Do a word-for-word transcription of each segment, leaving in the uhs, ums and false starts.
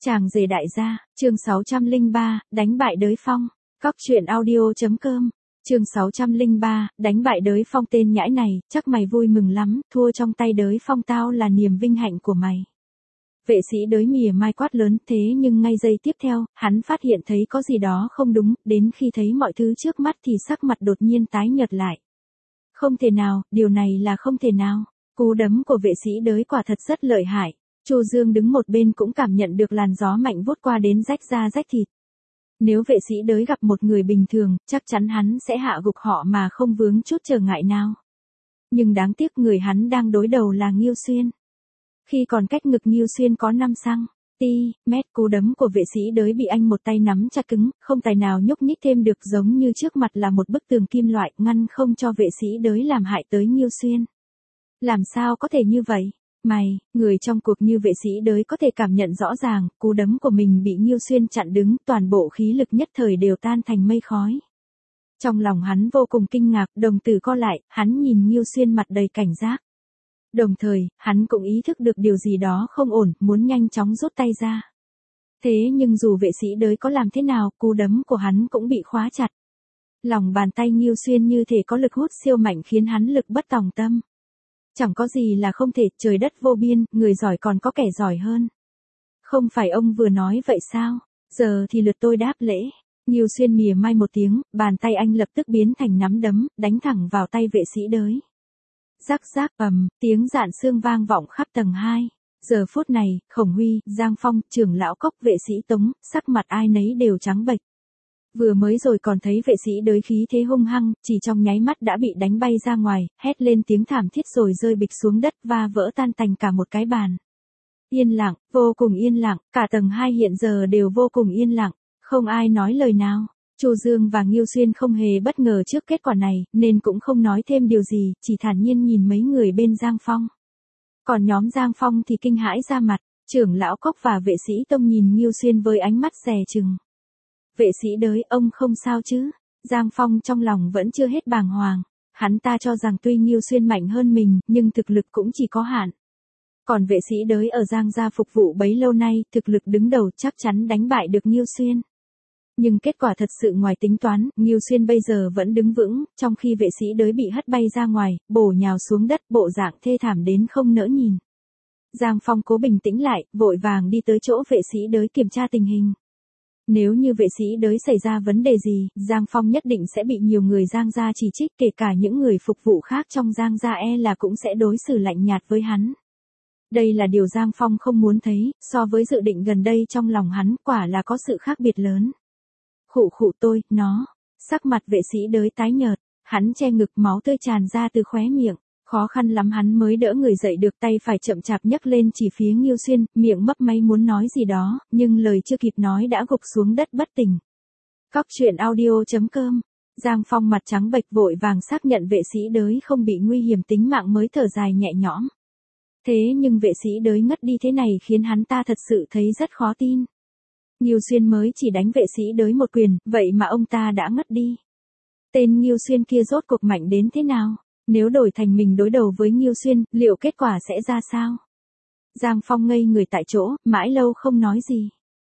Chàng rể đại gia, chương sáu trăm lẻ ba, đánh bại đới phong. Cóc truyện audio.com. Chương sáu trăm lẻ ba, đánh bại đới phong. Tên nhãi này, chắc mày vui mừng lắm, thua trong tay đới phong tao là niềm vinh hạnh của mày. Vệ sĩ đới mỉa mai quát lớn, thế nhưng ngay giây tiếp theo, hắn phát hiện thấy có gì đó không đúng, đến khi thấy mọi thứ trước mắt thì sắc mặt đột nhiên tái nhợt lại. Không thể nào, điều này là không thể nào. Cú đấm của vệ sĩ đới quả thật rất lợi hại. Chu Dương đứng một bên cũng cảm nhận được làn gió mạnh vút qua đến rách da rách thịt. Nếu vệ sĩ đới gặp một người bình thường, chắc chắn hắn sẽ hạ gục họ mà không vướng chút trở ngại nào. Nhưng đáng tiếc người hắn đang đối đầu là Ngưu Xuyên. Khi còn cách ngực Ngưu Xuyên có năm xăng-ti-mét, cú đấm của vệ sĩ đới bị anh một tay nắm chặt cứng, không tài nào nhúc nhích thêm được, giống như trước mặt là một bức tường kim loại ngăn không cho vệ sĩ đới làm hại tới Ngưu Xuyên. Làm sao có thể như vậy? Mày, người trong cuộc như vệ sĩ đới có thể cảm nhận rõ ràng, cú đấm của mình bị Ngưu Xuyên chặn đứng, toàn bộ khí lực nhất thời đều tan thành mây khói. Trong lòng hắn vô cùng kinh ngạc, đồng tử co lại, hắn nhìn Ngưu Xuyên mặt đầy cảnh giác. Đồng thời, hắn cũng ý thức được điều gì đó không ổn, muốn nhanh chóng rút tay ra. Thế nhưng dù vệ sĩ đới có làm thế nào, cú đấm của hắn cũng bị khóa chặt. Lòng bàn tay Ngưu Xuyên như thể có lực hút siêu mạnh khiến hắn lực bất tòng tâm. Chẳng có gì là không thể, trời đất vô biên, người giỏi còn có kẻ giỏi hơn. Không phải ông vừa nói vậy sao? Giờ thì lượt tôi đáp lễ. Ngưu Xuyên mỉa mai một tiếng, bàn tay anh lập tức biến thành nắm đấm, đánh thẳng vào tay vệ sĩ đới. Rắc rác ầm, tiếng rạn xương vang vọng khắp tầng hai. Giờ phút này, Khổng Huy, Giang Phong, trưởng lão Cốc, vệ sĩ Tống, sắc mặt ai nấy đều trắng bệch. Vừa mới rồi còn thấy vệ sĩ đới khí thế hung hăng, chỉ trong nháy mắt đã bị đánh bay ra ngoài, hét lên tiếng thảm thiết rồi rơi bịch xuống đất và vỡ tan tành cả một cái bàn. Yên lặng, vô cùng yên lặng, cả tầng hai hiện giờ đều vô cùng yên lặng, không ai nói lời nào. Chu Dương và Ngưu Xuyên không hề bất ngờ trước kết quả này, nên cũng không nói thêm điều gì, chỉ thản nhiên nhìn mấy người bên Giang Phong. Còn nhóm Giang Phong thì kinh hãi ra mặt, trưởng lão Cốc và vệ sĩ Tông nhìn Ngưu Xuyên với ánh mắt dè chừng. Vệ sĩ đới, ông không sao chứ? Giang Phong trong lòng vẫn chưa hết bàng hoàng. Hắn ta cho rằng tuy Ngưu Xuyên mạnh hơn mình, nhưng thực lực cũng chỉ có hạn. Còn vệ sĩ đới ở Giang gia phục vụ bấy lâu nay, thực lực đứng đầu chắc chắn đánh bại được Ngưu Xuyên. Nhưng kết quả thật sự ngoài tính toán, Ngưu Xuyên bây giờ vẫn đứng vững, trong khi vệ sĩ đới bị hất bay ra ngoài, bổ nhào xuống đất, bộ dạng thê thảm đến không nỡ nhìn. Giang Phong cố bình tĩnh lại, vội vàng đi tới chỗ vệ sĩ đới kiểm tra tình hình. Nếu như vệ sĩ đới xảy ra vấn đề gì, Giang Phong nhất định sẽ bị nhiều người Giang gia chỉ trích, kể cả những người phục vụ khác trong Giang gia e là cũng sẽ đối xử lạnh nhạt với hắn. Đây là điều Giang Phong không muốn thấy, so với dự định gần đây trong lòng hắn, quả là có sự khác biệt lớn. Khụ khụ tôi, nó, sắc mặt vệ sĩ đới tái nhợt, hắn che ngực, máu tươi tràn ra từ khóe miệng. Khó khăn lắm hắn mới đỡ người dậy được, tay phải chậm chạp nhấc lên chỉ phía Ngưu Xuyên, miệng mấp máy muốn nói gì đó, nhưng lời chưa kịp nói đã gục xuống đất bất tỉnh. Cóc truyện audio.com. Giang Phong mặt trắng bệch vội vàng xác nhận vệ sĩ đới không bị nguy hiểm tính mạng mới thở dài nhẹ nhõm. Thế nhưng vệ sĩ đới ngất đi thế này khiến hắn ta thật sự thấy rất khó tin. Ngưu Xuyên mới chỉ đánh vệ sĩ đới một quyền, vậy mà ông ta đã ngất đi. Tên Ngưu Xuyên kia rốt cuộc mạnh đến thế nào? Nếu đổi thành mình đối đầu với Ngưu Xuyên, liệu kết quả sẽ ra sao? Giang Phong ngây người tại chỗ, mãi lâu không nói gì.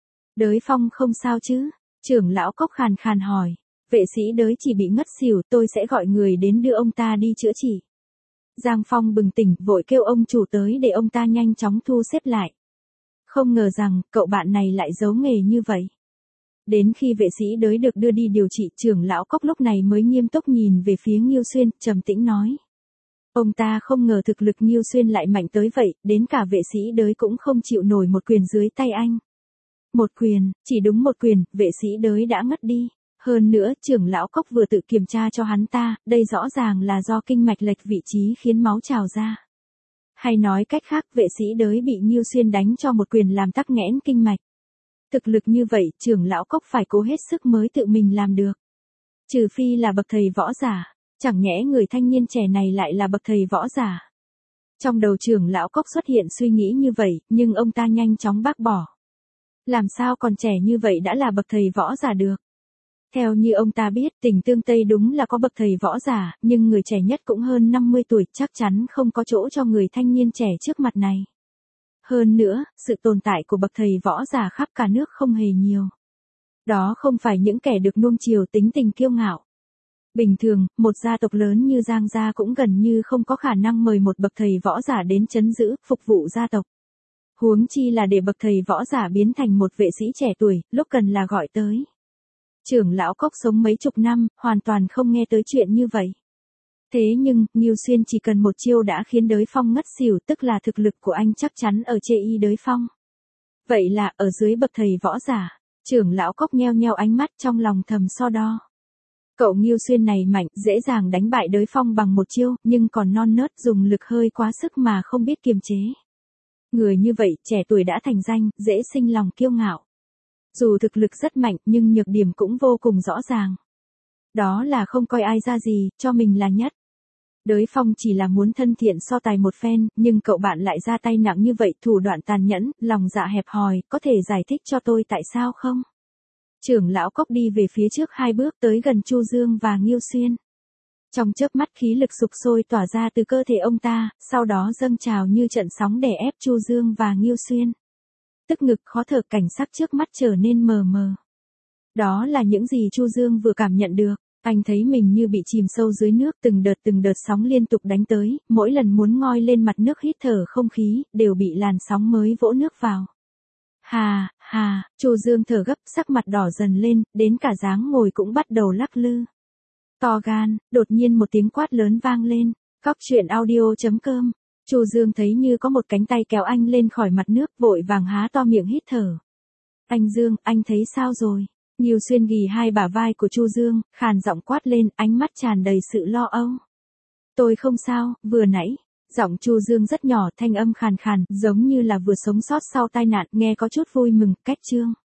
Đới Phong không sao chứ? Trưởng lão Cốc khàn khàn hỏi. Vệ sĩ đới chỉ bị ngất xỉu, tôi sẽ gọi người đến đưa ông ta đi chữa trị. Giang Phong bừng tỉnh, vội kêu ông chủ tới để ông ta nhanh chóng thu xếp lại. Không ngờ rằng, cậu bạn này lại giấu nghề như vậy. Đến khi vệ sĩ đới được đưa đi điều trị, trưởng lão Cốc lúc này mới nghiêm túc nhìn về phía Ngưu Xuyên, trầm tĩnh nói. Ông ta không ngờ thực lực Ngưu Xuyên lại mạnh tới vậy, đến cả vệ sĩ đới cũng không chịu nổi một quyền dưới tay anh. Một quyền, chỉ đúng một quyền, vệ sĩ đới đã ngất đi. Hơn nữa, trưởng lão Cốc vừa tự kiểm tra cho hắn ta, đây rõ ràng là do kinh mạch lệch vị trí khiến máu trào ra. Hay nói cách khác, vệ sĩ đới bị Ngưu Xuyên đánh cho một quyền làm tắc nghẽn kinh mạch. Thực lực như vậy, trưởng lão Cốc phải cố hết sức mới tự mình làm được. Trừ phi là bậc thầy võ giả, chẳng nhẽ người thanh niên trẻ này lại là bậc thầy võ giả. Trong đầu trưởng lão Cốc xuất hiện suy nghĩ như vậy, nhưng ông ta nhanh chóng bác bỏ. Làm sao còn trẻ như vậy đã là bậc thầy võ giả được? Theo như ông ta biết, tỉnh Tương Tây đúng là có bậc thầy võ giả, nhưng người trẻ nhất cũng hơn năm mươi tuổi, chắc chắn không có chỗ cho người thanh niên trẻ trước mặt này. hơn nữa, sự tồn tại của bậc thầy võ giả khắp cả nước không hề nhiều. Đó không phải những kẻ được nuông chiều tính tình kiêu ngạo. Bình thường, một gia tộc lớn như Giang gia cũng gần như không có khả năng mời một bậc thầy võ giả đến trấn giữ, phục vụ gia tộc. Huống chi là để bậc thầy võ giả biến thành một vệ sĩ trẻ tuổi, lúc cần là gọi tới. Trưởng lão Cốc sống mấy chục năm, hoàn toàn không nghe tới chuyện như vậy. Thế nhưng, Ngưu Xuyên chỉ cần một chiêu đã khiến Đới Phong ngất xỉu, tức là thực lực của anh chắc chắn ở chê y Đới Phong. Vậy là, ở dưới bậc thầy võ giả, trưởng lão Cốc nheo nheo ánh mắt trong lòng thầm so đo. Cậu Ngưu Xuyên này mạnh, dễ dàng đánh bại Đới Phong bằng một chiêu, nhưng còn non nớt dùng lực hơi quá sức mà không biết kiềm chế. Người như vậy, trẻ tuổi đã thành danh, dễ sinh lòng kiêu ngạo. Dù thực lực rất mạnh, nhưng nhược điểm cũng vô cùng rõ ràng. Đó là không coi ai ra gì, cho mình là nhất. Đới Phong chỉ là muốn thân thiện so tài một phen, nhưng cậu bạn lại ra tay nặng như vậy, thủ đoạn tàn nhẫn, lòng dạ hẹp hòi, có thể giải thích cho tôi tại sao không? Trưởng lão Cốc đi về phía trước hai bước tới gần Chu Dương và Ngưu Xuyên. Trong chớp mắt khí lực sục sôi tỏa ra từ cơ thể ông ta, sau đó dâng trào như trận sóng đè ép Chu Dương và Ngưu Xuyên. Tức ngực khó thở, cảnh sắc trước mắt trở nên mờ mờ. Đó là những gì Chu Dương vừa cảm nhận được. Anh thấy mình như bị chìm sâu dưới nước, từng đợt từng đợt sóng liên tục đánh tới, mỗi lần muốn ngoi lên mặt nước hít thở không khí, đều bị làn sóng mới vỗ nước vào. Hà, hà, Chu Dương thở gấp, sắc mặt đỏ dần lên, đến cả dáng ngồi cũng bắt đầu lắc lư. To gan, đột nhiên một tiếng quát lớn vang lên. Cóc truyện audio chấm com. Chu Dương thấy như có một cánh tay kéo anh lên khỏi mặt nước, vội vàng há to miệng hít thở. Anh Dương, anh thấy sao rồi? Ngưu Xuyên ghì hai bả vai của Chu Dương, khàn giọng quát lên, ánh mắt tràn đầy sự lo âu. Tôi không sao, vừa nãy. Giọng Chu Dương rất nhỏ, thanh âm khàn khàn, giống như là vừa sống sót sau tai nạn, nghe có chút vui mừng, cách chương.